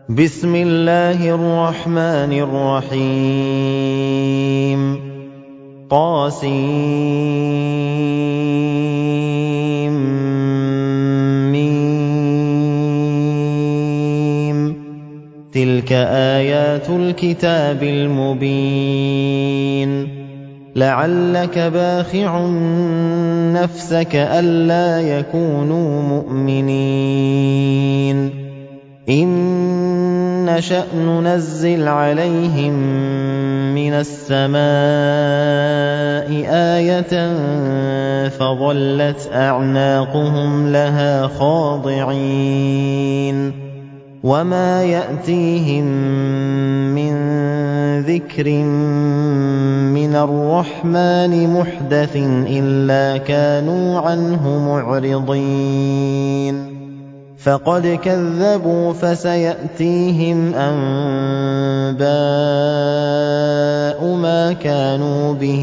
بسم الله الرحمن الرحيم طاسيم تلك آيات الكتاب المبين لعلك باخع نفسك ألا يكونوا مؤمنين إن نشأ ننزل عليهم من السماء آية فظلت أعناقهم لها خاضعين وما يأتيهم من ذكر من الرحمن محدث إلا كانوا عنه معرضين فقد كذبوا فسيأتيهم أنباء ما كانوا به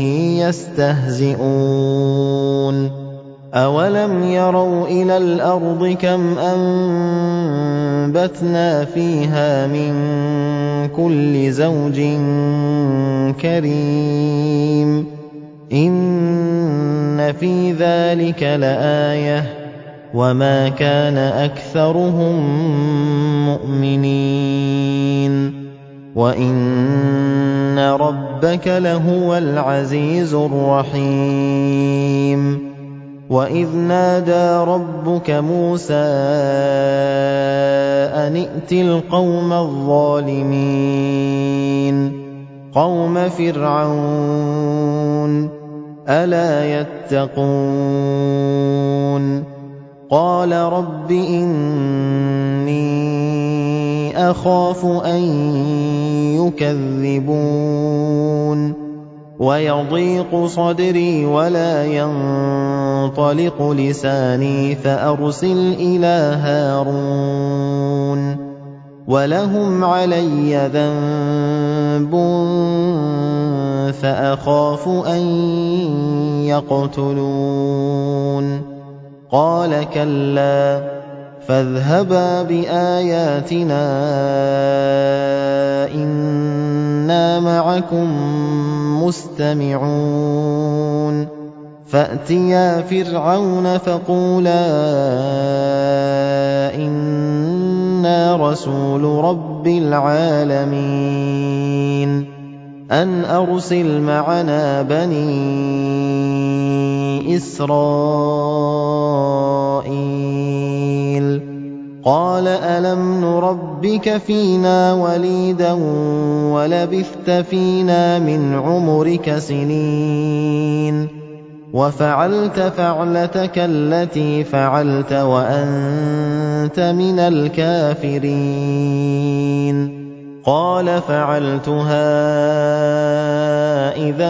يستهزئون أولم يروا إلى الأرض كم أنبتنا فيها من كل زوج كريم إن في ذلك لآية وما كان أكثرهم مؤمنين وإن ربك لهو العزيز الرحيم وإذ نادى ربك موسى أن ائت القوم الظالمين قوم فرعون ألا يتقون قال رب إني أخاف أن يكذبون ويضيق صدري ولا ينطلق لساني فأرسل إلى هارون ولهم علي ذنب فأخاف أن يقتلون قال كلا فاذهبا بآياتنا إنا معكم مستمعون فأتيا فرعون فقولا إنا رسول رب العالمين أن أرسل معنا بني إسرائيل قال ألم نربك فينا وليدا ولبثت فينا من عمرك سنين وفعلت فعلتك التي فعلت وأنت من الكافرين قال فعلتها إذا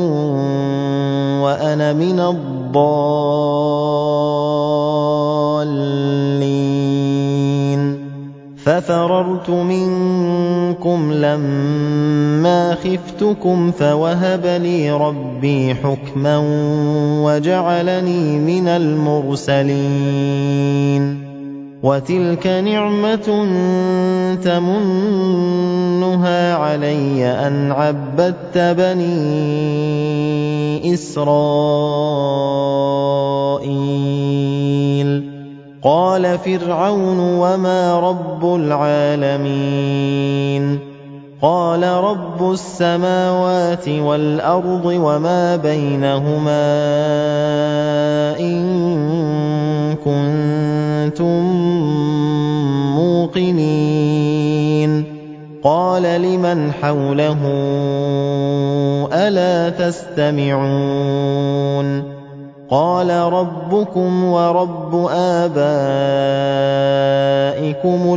وأنا من الضالين ففررت منكم لما خفتكم فوهب لي ربي حكما وجعلني من المرسلين وتلك نعمة تمنها علي أن عبدت بني إسرائيل قال فرعون وما رب العالمين قال رب السماوات والأرض وما بينهما إن كنتم موقنين قال لمن حوله ألا تستمعون قال ربكم ورب آبائكم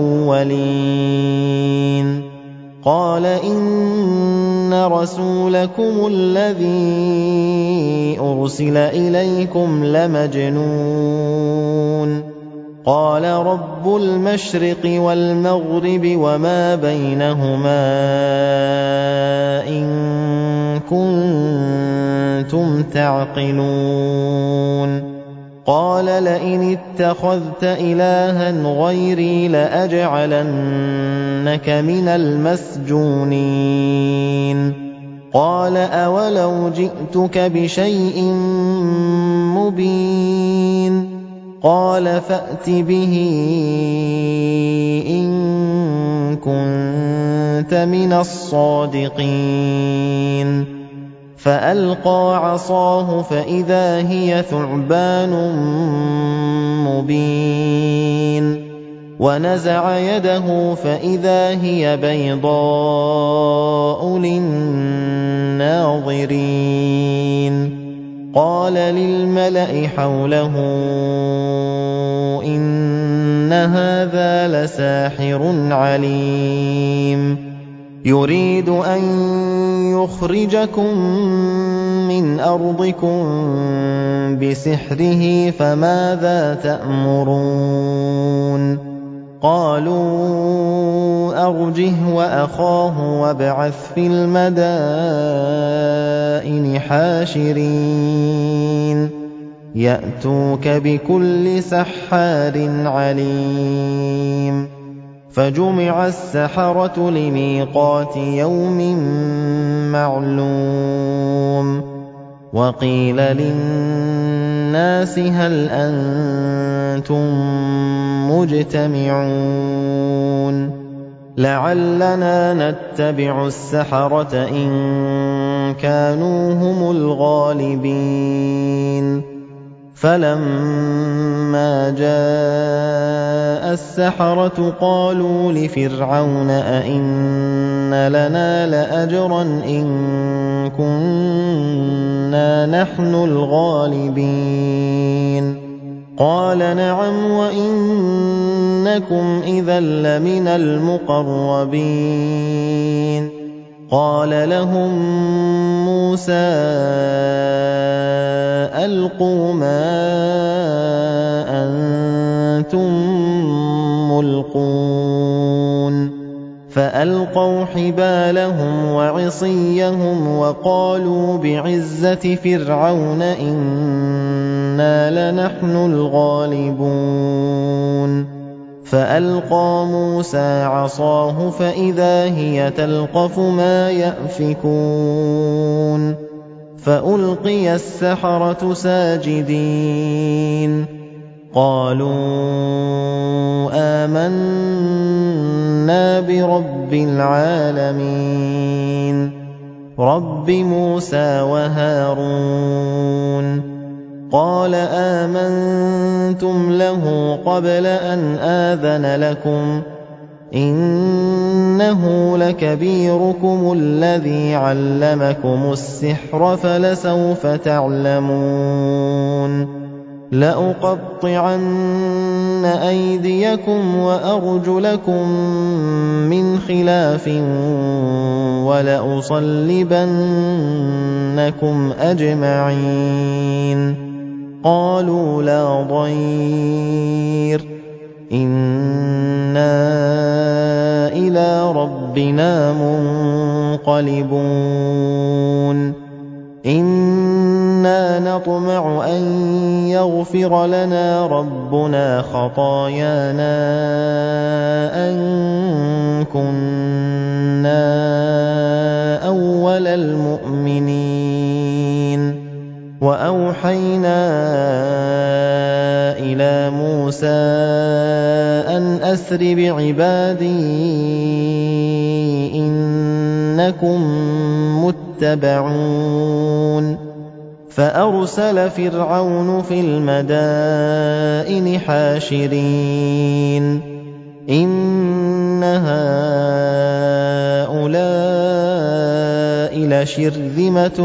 الأولين قال إن رسولكم الذي أرسل إليكم لمجنون قال رب المشرق والمغرب وما بينهما إن كنتم تعقلون قَالَ لَئِنِ اتَّخَذْتَ إِلَٰهًا غَيْرِي لَأَجْعَلَنَّكَ مِنَ الْمَسْجُونِينَ قَالَ أَوَلَوْ جِئْتُكَ بِشَيْءٍ مُّبِينٍ قَالَ فَأْتِ بِهِ إِن كُنتَ مِنَ الصَّادِقِينَ فَأَلْقَىٰ عَصَاهُ فَإِذَا هِيَ ثُعْبَانٌ مُّبِينٌ وَنَزَعَ يَدَهُ فَإِذَا هِيَ بَيْضَاءُ لِلنَّاظِرِينَ قَالَ لِلْمَلَإِ حَوْلَهُ إِنَّ هَٰذَا لَسَاحِرٌ عَلِيمٌ يُرِيدُ أَن يُخْرِجَكُم مِّنْ أَرْضِكُم بِسِحْرِهِ فَمَاذَا تَأْمُرُونَ قَالُوا أَرْجِهْ وَأَخَاهُ وَابْعَثْ فِي الْمَدَائِنِ حَاشِرِينَ يَأْتُوكَ بِكُلِّ سَحَّارٍ عَلِيمٍ فَجُمِعَ السَّحَرَةُ لِمِيقَاتِ يَوْمٍ مَّعْلُومٍ وَقِيلَ لِلنَّاسِ هَلْ أَنتُم مُّجْتَمِعُونَ لَعَلَّنَا نَتَّبِعُ السَّحَرَةَ إِن كَانُوا هُمُ الْغَالِبِينَ فَلَمَّا جَاءَ السَّحَرَةُ قَالُوا لِفِرْعَوْنَ أَئِنَّ لَنَا لَأَجْرًا إِن كُنَّا نَحْنُ الْغَالِبِينَ قَالَ نَعَمْ وَإِنَّكُمْ إِذًا لَّمِنَ الْمُقَرَّبِينَ قَالَ لَهُم مُّوسَىٰ أَلْقُوا مَا أَنتُم مُّلْقُونَ فَأَلْقَوْا حِبَالَهُمْ وَعِصِيَّهُمْ وَقَالُوا بِعِزَّةِ فِرْعَوْنَ إِنَّا لَنَحْنُ الْغَالِبُونَ فَأَلْقَىٰ مُوسَىٰ عَصَاهُ فَإِذَا هِيَ تَلْقَفُ مَا يَأْفِكُونَ فَأُلْقِيَ السَّحَرَةُ سَاجِدِينَ قَالُوا آمَنَّا بِرَبِّ الْعَالَمِينَ رَبِّ مُوسَىٰ وَهَارُونَ قَالَ آمَنتُمْ لَهُ قَبْلَ أَنْ آذَنَ لَكُمْ إِنَّهُ لَكَبِيرُكُمُ الَّذِي عَلَّمَكُمُ السِّحْرَ فَلَسَوْفَ تَعْلَمُونَ لَأُقَطِّعَنَّ أَيْدِيَكُمْ وَأَرْجُلَكُم مِّنْ خِلَافٍ وَلَأُصَلِّبَنَّكُمْ أَجْمَعِينَ قَالُوا لَا ضَيْرَ إِنَّا إِلَىٰ رَبِّنَا مُنقَلِبُونَ إِنَّا نَطْمَعُ أَن يَغْفِرَ لَنَا رَبُّنَا خَطَايَانَا أَن كُنَّا أَوَّلَ الْمُؤْمِنِينَ وَأَوْحَيْنَا إِلَىٰ مُوسَىٰ أَنْ أَسْرِ بِعِبَادِي إِنَّكُم مُّتَّبَعُونَ فَأَرْسَلَ فِرْعَوْنُ فِي الْمَدَائِنِ حَاشِرِينَ إِنَّ هَٰؤُلَاءِ لَشِرْذِمَةٌ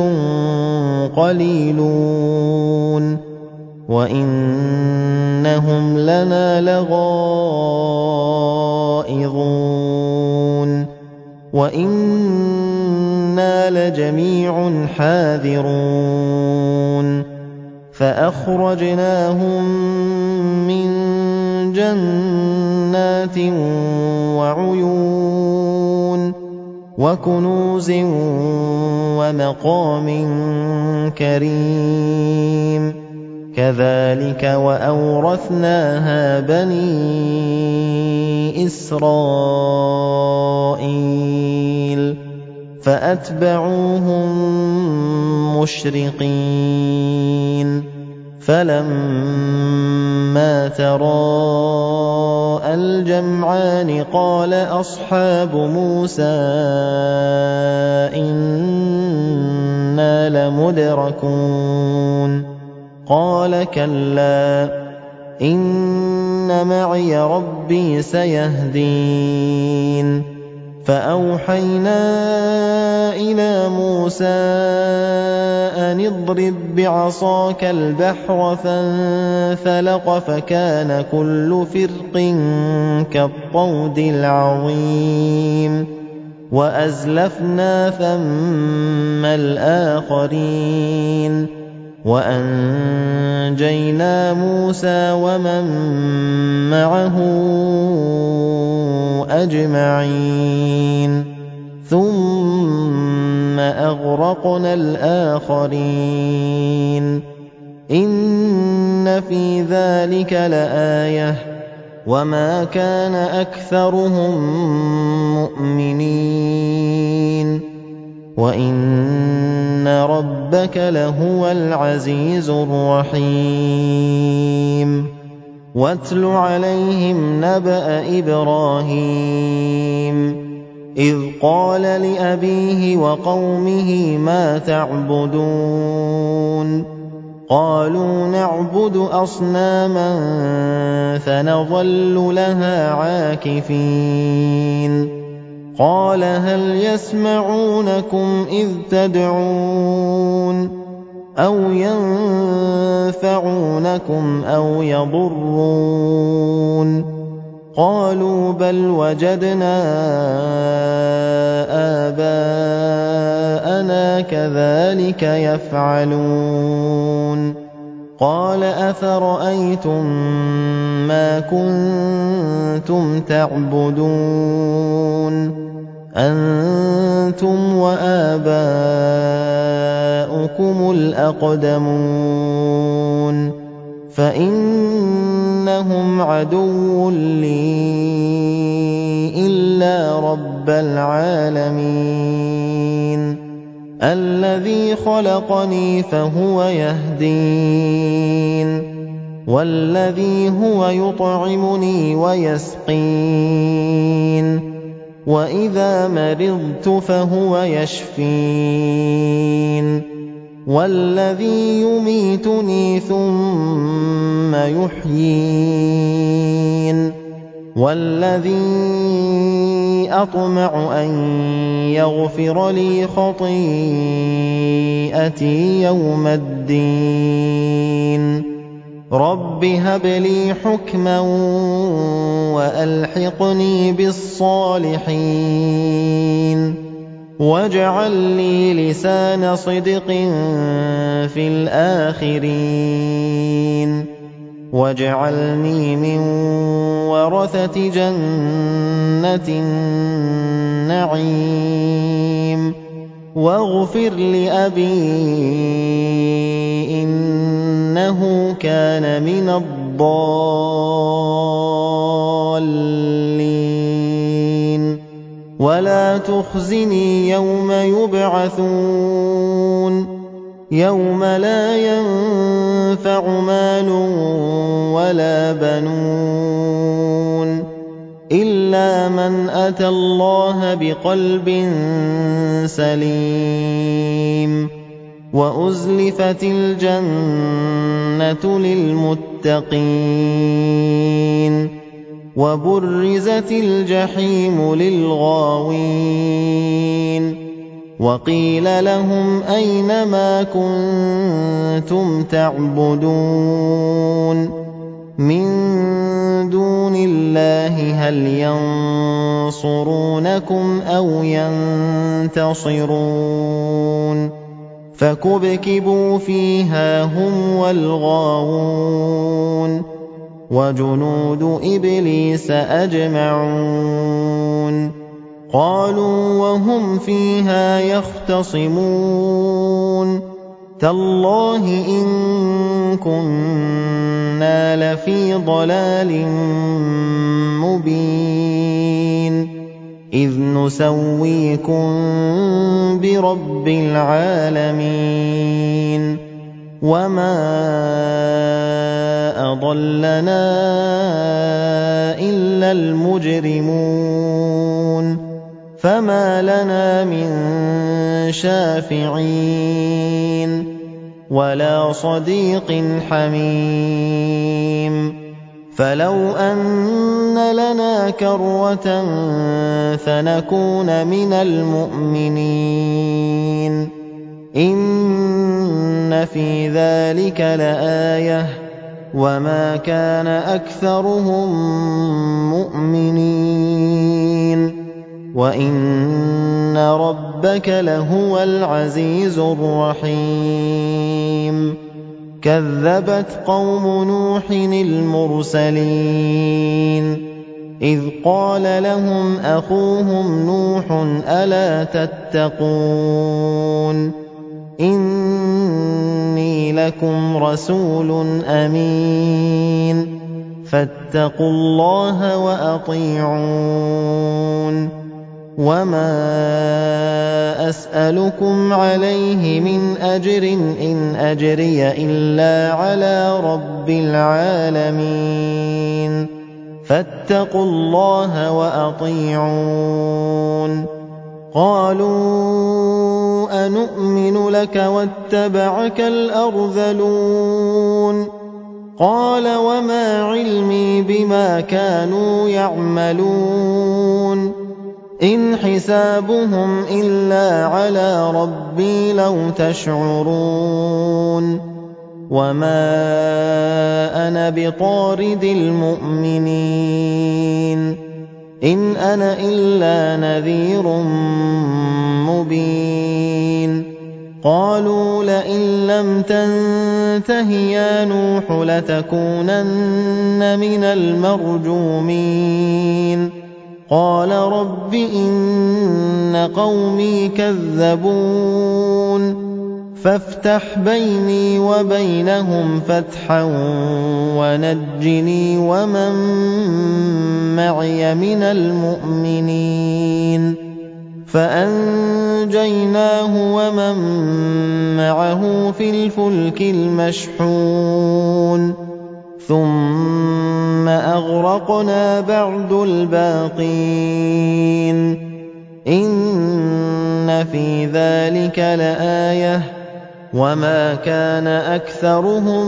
قَلِيلُونَ وَإِنَّهُمْ لَنَا لَغَائِظُونَ وَإِنَّا لَجَمِيعٌ حَاذِرُونَ فَأَخْرَجْنَاهُم مِّن جَنَّاتٍ وَعُيُونٍ وَكُنُوزٍ وَمَقَامٍ كَرِيمٍ كَذَٰلِكَ وَأَوْرَثْنَاهَا بَنِي إِسْرَائِيلَ فَأَتْبَعُوهُم مُّشْرِقِينَ فَلَمَّا تَرَاءَى الْجَمْعَانِ قَالَ أَصْحَابُ مُوسَىٰ إِنَّا لَمُدْرَكُونَ قَالَ كَلَّا إِنَّ مَعِيَ رَبِّي سَيَهْدِينِ فَأَوْحَيْنَا إِلَىٰ مُوسَىٰ أَنِ اضْرِب بِّعَصَاكَ الْبَحْرَ فَانفَلَقَ فَكَانَ كُلُّ فِرْقٍ كَالطَّوْدِ الْعَظِيمِ وَأَزْلَفْنَا ثَمَّ الْآخَرِينَ وَأَنجَيْنَا مُوسَىٰ وَمَن مَّعَهُ أَجْمَعِينَ ثُمَّ أَغْرَقْنَا الْآخَرِينَ إِنَّ فِي ذَٰلِكَ لَآيَةً وَمَا كَانَ أَكْثَرُهُم مُّؤْمِنِينَ وَإِنَّ رَبَّكَ لَهُوَ الْعَزِيزُ الرَّحِيمُ وَاتْلُ عَلَيْهِمْ نَبَأَ إِبْرَاهِيمَ إِذْ قَالَ لِأَبِيهِ وَقَوْمِهِ مَا تَعْبُدُونَ قَالُوا نَعْبُدُ أَصْنَامًا فَنَظَلُّ لَهَا عَاكِفِينَ قَالَ هَلْ يَسْمَعُونَكُمْ إِذْ تَدْعُونَ أَوْ يَنفَعُونَكُمْ أَوْ يَضُرُّونَ قَالُوا بَلْ وَجَدْنَا آبَاءَنَا كَذَٰلِكَ يَفْعَلُونَ قَالَ أَفَرَأَيْتُم مَّا كُنتُمْ تَعْبُدُونَ أَنتُمْ وَآبَاؤُكُمُ الْأَقْدَمُونَ فَإِنَّهُمْ عَدُوٌّ لِّي إِلَّا رَبَّ الْعَالَمِينَ الَّذِي خَلَقَنِي فَهُوَ يَهْدِينِ وَالَّذِي هُوَ يُطْعِمُنِي وَيَسْقِينِ وَإِذَا مَرِضْتُ فَهُوَ يَشْفِينِ وَالَّذِي يُمِيتُنِي ثُمَّ يُحْيِينِ وَالَّذِي أَطْمَعُ أَن يَغْفِرَ لِي خَطِيئَتِي يَوْمَ الدِّينِ رَبِّ هَبْ لِي حُكْمًا وَأَلْحِقْنِي بِالصَّالِحِينَ وَاجْعَل لِّي لِسَانَ صِدْقٍ فِي الْآخِرِينَ وَاجْعَلْنِي مِن وَرَثَةِ جَنَّةِ النَّعِيمِ وَاغْفِرْ لِأَبِي إِنَّهُ كَانَ مِنَ الضَّالِّينَ وَلَا تُخْزِنِي يَوْمَ يُبْعَثُونَ يَوْمَ لَا يَنفَعُ مَالٌ وَلَا بَنُونَ إِلَّا مَنْ أَتَى اللَّهَ بِقَلْبٍ سَلِيمٍ وَأُزْلِفَتِ الْجَنَّةُ لِلْمُتَّقِينَ وَبُرِّزَتِ الْجَحِيمُ لِلْغَاوِينَ وَقِيلَ لَهُمْ أَيْنَ مَا كُنتُمْ تَعْبُدُونَ مِن دُونِ اللَّهِ هَلْ يَنصُرُونَكُمْ أَوْ يَنتَصِرُونَ فَكُبْكِبُوا فِيهَا هُمْ وَالْغَاوُونَ وَجُنُودُ إِبْلِيسَ أَجْمَعُونَ قَالُوا وَهُمْ فِيهَا يَخْتَصِمُونَ تَاللَّهِ إِن كُنَّا لَفِي ضَلَالٍ مُّبِينٍ إِذْ نُسَوِّيكُم بِرَبِّ الْعَالَمِينَ وَمَا أَضَلَّنَا إِلَّا الْمُجْرِمُونَ فَمَا لَنَا مِن شَافِعِينَ وَلَا صَدِيقٍ حَمِيمٍ فَلَوْ أَنَّ لَنَا كَرَّةً فَنَكُونَ مِنَ الْمُؤْمِنِينَ إِنَّ فِي ذَلِكَ لَآيَةً وَمَا كَانَ أَكْثَرُهُم مُّؤْمِنِينَ وَإِنَّ رَبَّكَ لَهُوَ الْعَزِيزُ الرَّحِيمُ كَذَّبَتْ قَوْمُ نُوحٍ الْمُرْسَلِينَ إِذْ قَالَ لَهُمْ أَخُوهُمْ نُوحٌ أَلَا تَتَّقُونَ إِنِّي لَكُمْ رَسُولٌ أَمِينٌ فَاتَّقُوا اللَّهَ وَأَطِيعُونِ وَمَا أَسْأَلُكُمْ عَلَيْهِ مِنْ أَجْرٍ إِنْ أَجْرِيَ إِلَّا عَلَىٰ رَبِّ الْعَالَمِينَ فَاتَّقُوا اللَّهَ وَأَطِيعُونِ قَالُوا أَنُؤْمِنُ لَكَ وَاتَّبَعَكَ الْأَرْذَلُونَ قَالَ وَمَا عِلْمِي بِمَا كَانُوا يَعْمَلُونَ إِنْ حِسَابُهُمْ إِلَّا عَلَىٰ رَبِّي لَوْ تَشْعُرُونَ وَمَا أَنَا بِطَارِدِ الْمُؤْمِنِينَ إِنْ أَنَا إِلَّا نَذِيرٌ مُّبِينٌ قَالُوا لَئِن لَّمْ تَنتَهِ يَا نُوحُ لَتَكُونَنَّ مِنَ الْمَرْجُومِينَ قَالَ رَبِّ إِنَّ قَوْمِي كَذَّبُونِ فَافْتَحْ بَيْنِي وَبَيْنَهُمْ فَتْحًا وَنَجِّنِي وَمَن مَّعِيَ مِنَ الْمُؤْمِنِينَ فَأَنجَيْنَاهُ وَمَن مَّعَهُ فِي الْفُلْكِ الْمَشْحُونِ ثُمَّ أَغْرَقْنَا بَعْدُ الْبَاقِينَ إِنَّ فِي ذَلِكَ لَآيَةً وَمَا كَانَ أَكْثَرُهُم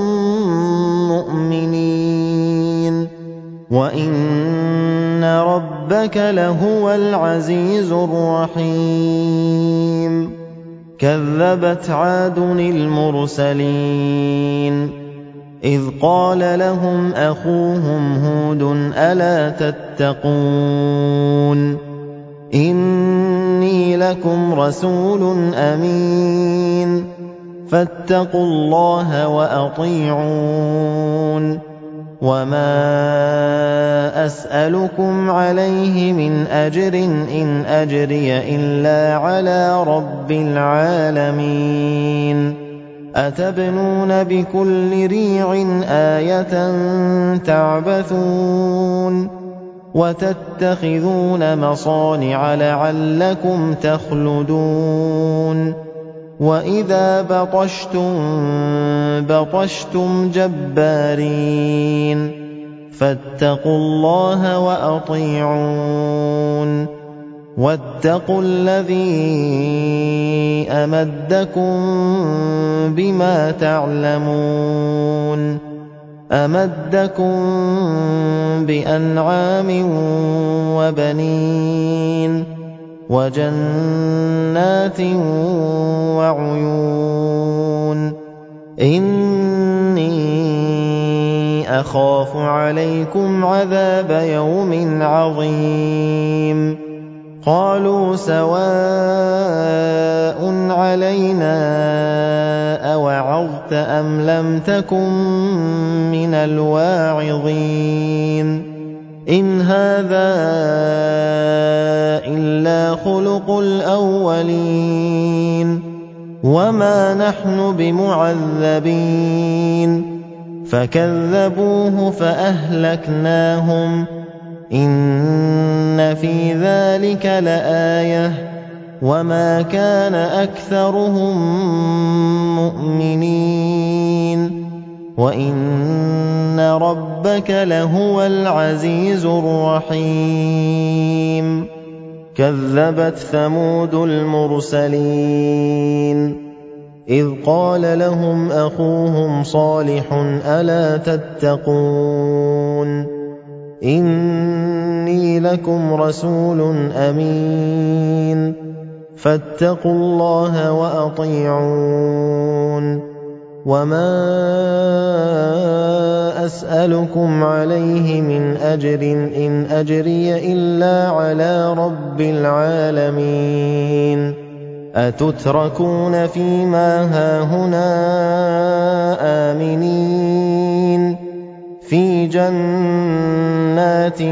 مُّؤْمِنِينَ وَإِنَّ رَبَّكَ لَهُوَ الْعَزِيزُ الرَّحِيمُ كَذَّبَتْ عَادٌ الْمُرْسَلِينَ إِذْ قَالَ لَهُمْ أَخُوهُمْ هُودٌ أَلَا تَتَّقُونَ إِنِّي لَكُمْ رَسُولٌ أَمِينٌ فَاتَّقُوا اللَّهَ وَأَطِيعُونِ وَمَا أَسْأَلُكُمْ عَلَيْهِ مِنْ أَجْرٍ إِنْ أَجْرِيَ إِلَّا عَلَىٰ رَبِّ الْعَالَمِينَ أَتَبْنُونَ بِكُلِّ رِيعٍ آيَةً تَعْبَثُونَ وَتَتَّخِذُونَ مَصَانِعَ لَعَلَّكُمْ تَخْلُدُونَ وَإِذَا بَطَشْتُم بَطَشْتُمْ جَبَّارِينَ فَاتَّقُوا اللَّهَ وَأَطِيعُونِ وَاتَّقُوا الَّذِي أَمَدَّكُم بِمَا تَعْلَمُونَ أَمَدَّكُم بِأَنْعَامٍ وَبَنِينَ وَجَنَّاتٍ وَعُيُونٍ إِنِّي أَخَافُ عَلَيْكُمْ عَذَابَ يَوْمٍ عَظِيمٍ قَالُوا سَوَاءٌ عَلَيْنَا أَوَعَظْتَ أَمْ لَمْ تَكُن مِّنَ الْوَاعِظِينَ إِنْ هَٰذَا إِلَّا خُلُقُ الْأَوَّلِينَ وَمَا نَحْنُ بِمُعَذَّبِينَ فكذبوه فأهلكناهم إن في ذلك لآية وما كان أكثرهم مؤمنين وإن ربك لهو العزيز الرحيم كذبت ثمود المرسلين إذ قال لهم أخوهم صالح ألا تتقون إني لكم رسول أمين فاتقوا الله وأطيعون وما أسألكم عليه من أجر إن أجري إلا على رب العالمين أتتركون فيما هاهنا آمنين في جنات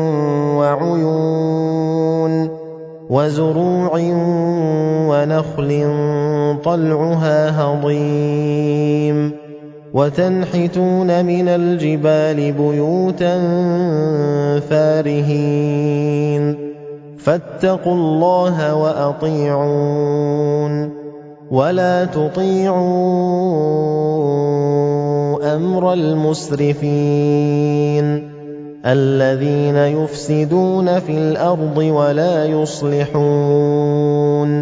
وعيون وزروع ونخل طلعها هضيم وتنحتون من الجبال بيوتا فارهين فاتقوا الله وأطيعون ولا تطيعوا أمر المسرفين الذين يفسدون في الأرض ولا يصلحون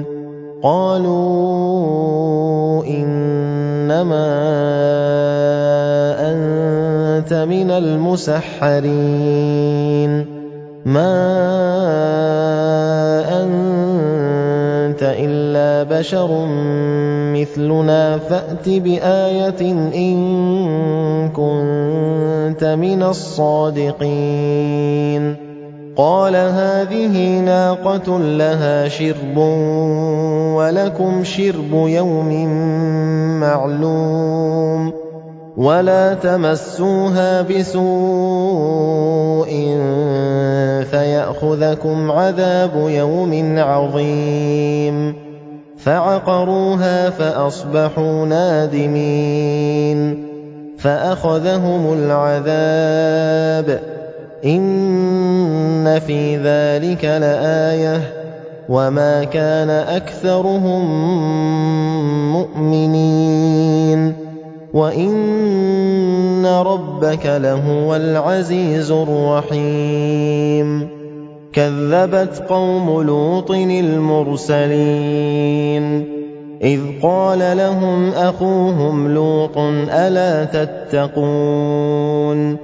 قالوا إنما أنت من المسحرين ما أنت إلا بشر مثلنا فأت بآية إن كنت من الصادقين قال هذه ناقة لها شرب ولكم شرب يوم معلوم ولا تمسوها بسوء فيأخذكم عذاب يوم عظيم فعقروها فأصبحوا نادمين فأخذهم العذاب إن في ذلك لآية وما كان أكثرهم مؤمنين وإن ربك لهو العزيز الرحيم كذبت قوم لوط المرسلين إذ قال لهم أخوهم لوط ألا تتقون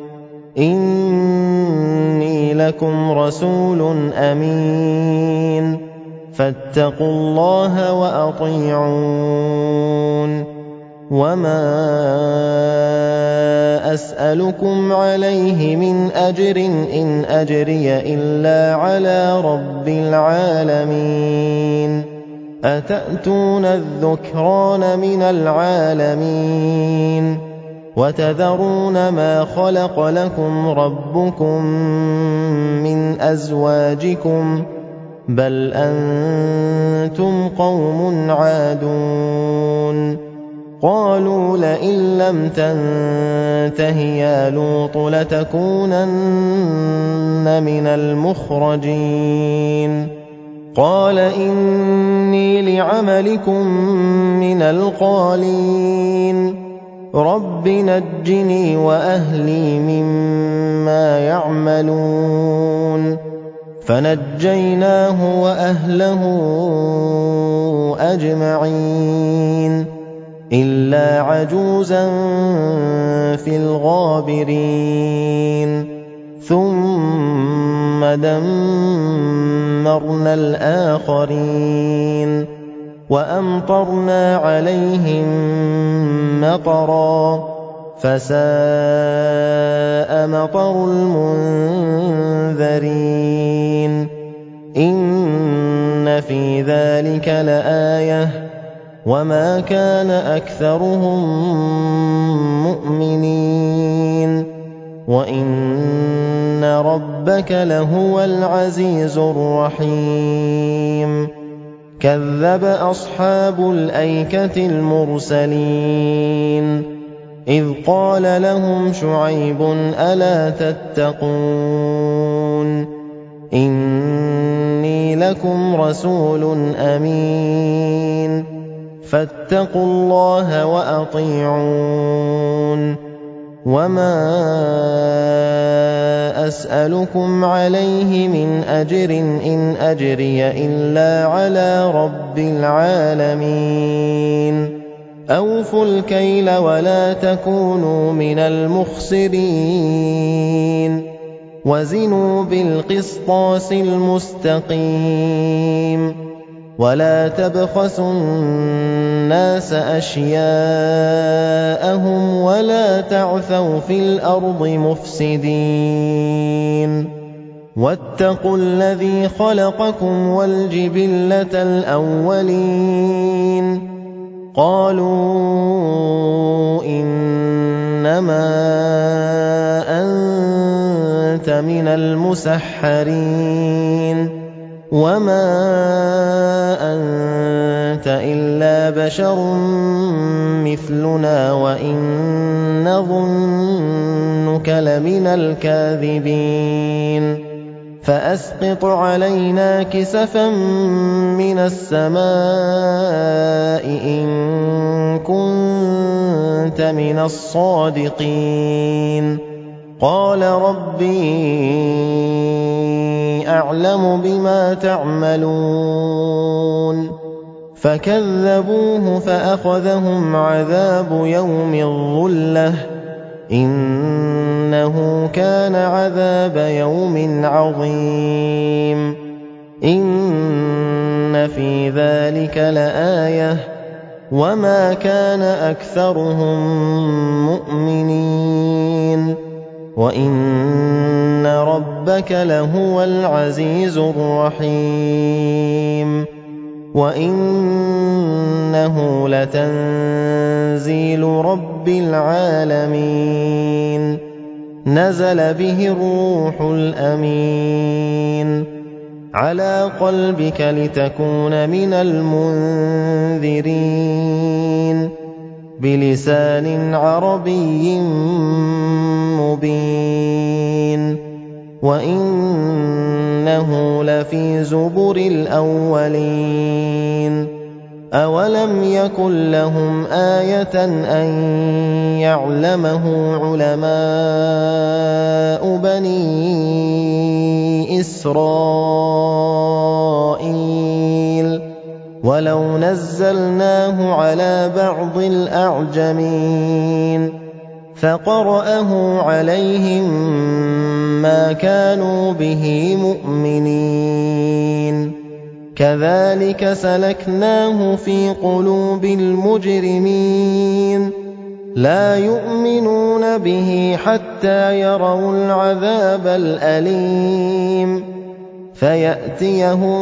إني لكم رسول أمين فاتقوا الله وأطيعون وما أسألكم عليه من أجر إن أجري إلا على رب العالمين أتأتون الذكران من العالمين وتذرون ما خلق لكم ربكم من أزواجكم بل أنتم قوم عادون قالوا لئن لم تنته يا لوط لتكونن من المخرجين قال إني لعملكم من القالين رب نجني وأهلي مما يعملون فنجيناه وأهله أجمعين إلا عجوزا في الغابرين ثم دمرنا الآخرين وأمطرنا عليهم مطرا فساء مطر المنذرين إن في ذلك لآية وما كان أكثرهم مؤمنين وإن ربك لهو العزيز الرحيم كذب أصحاب الأيكة المرسلين إذ قال لهم شعيب ألا تتقون إني لكم رسول أمين فاتقوا الله وأطيعون وما أسألكم عليه من أجر إن أجري إلا على رب العالمين أوفوا الكيل ولا تكونوا من المخسرين وزنوا بالقسطاس المستقيم ولا تبخسوا الناس أشياءهم ولا تعثوا في الأرض مفسدين واتقوا الذي خلقكم والجبلة الأولين قالوا إنما أنت من المسحرين وما أنت إلا بشر مثلنا وإن نظنك لمن الكاذبين فأسقط علينا كسفا من السماء إن كنت من الصادقين قال ربي أعلم بما تعملون فكذبوه فأخذهم عذاب يوم الظلة إنه كان عذاب يوم عظيم إن في ذلك لآية وما كان أكثرهم مؤمنين وإن ربك لهو العزيز الرحيم وإنه لتنزيل رب العالمين نزل به الروح الأمين على قلبك لتكون من المنذرين بلسان عربي مبين وإنه لفي زبر الأولين أولم يكن لهم آية أن يعلمه علماء بني إسرائيل ولو نزلناه على بعض الأعجمين فقرأه عليهم ما كانوا به مؤمنين كذلك سلكناه في قلوب المجرمين لا يؤمنون به حتى يروا العذاب الأليم فيأتيهم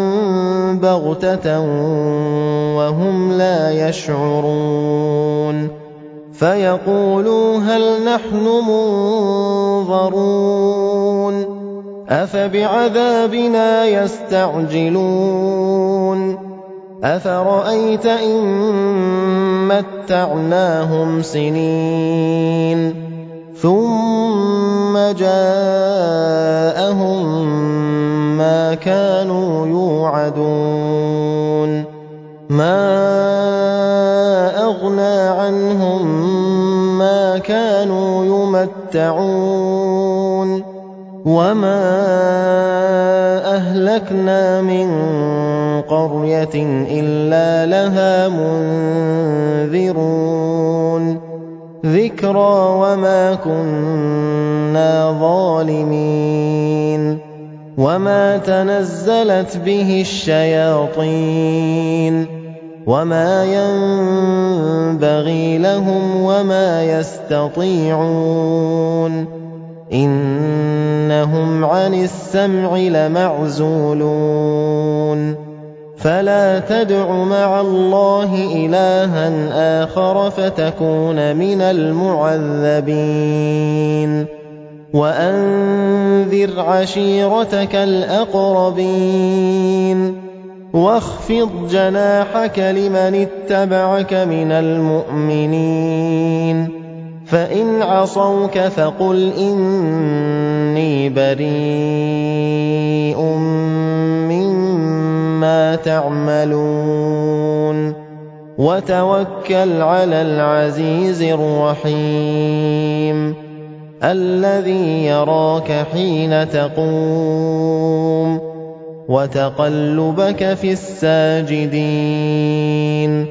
بغتة وهم لا يشعرون فيقولوا هل نحن منظرون أفبعذابنا يستعجلون أفرأيت إن متعناهم سنين ثم جاءهم ما كانوا يوعدون ما أغنى عنهم ما كانوا يمتعون وما أهلكنا من قرية إلا لها منذرون ذكرى وما كنا ظالمين وما تنزلت به الشياطين وما ينبغي لهم وما يستطيعون إنهم عن السمع لمعزولون فلا تدع مع الله إلها آخر فتكون من المعذبين وأنذر عشيرتك الأقربين واخفض جناحك لمن اتبعك من المؤمنين فإن عصوك فقل إني بريء مما تعملون وتوكل على العزيز الرحيم الذي يراك حين تقوم وتقلبك في الساجدين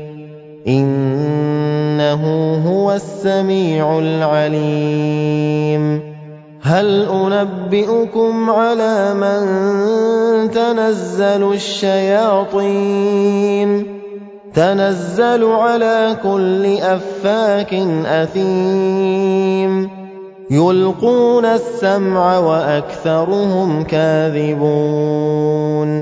إنه هو السميع العليم هل أنبئكم على من تنزل الشياطين تنزل على كل أفاك أثيم يلقون السمع وأكثرهم كاذبون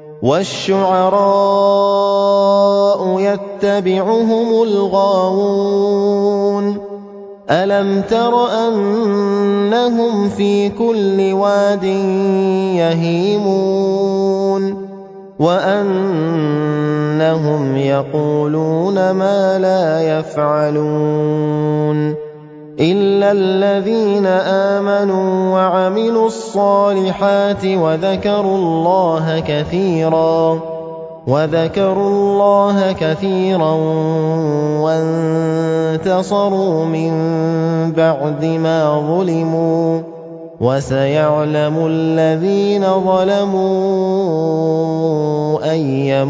والشعراء يتبعهم الغاوون ألم تر أنهم في كل واد يهيمون وأنهم يقولون ما لا يفعلون إلا الذين آمنوا وعملوا الصالحات وذكروا الله كثيرا وانتصروا من بعد ما ظلموا وسيعلم الذين ظلموا أي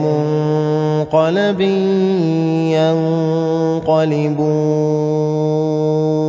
منقلب ينقلبون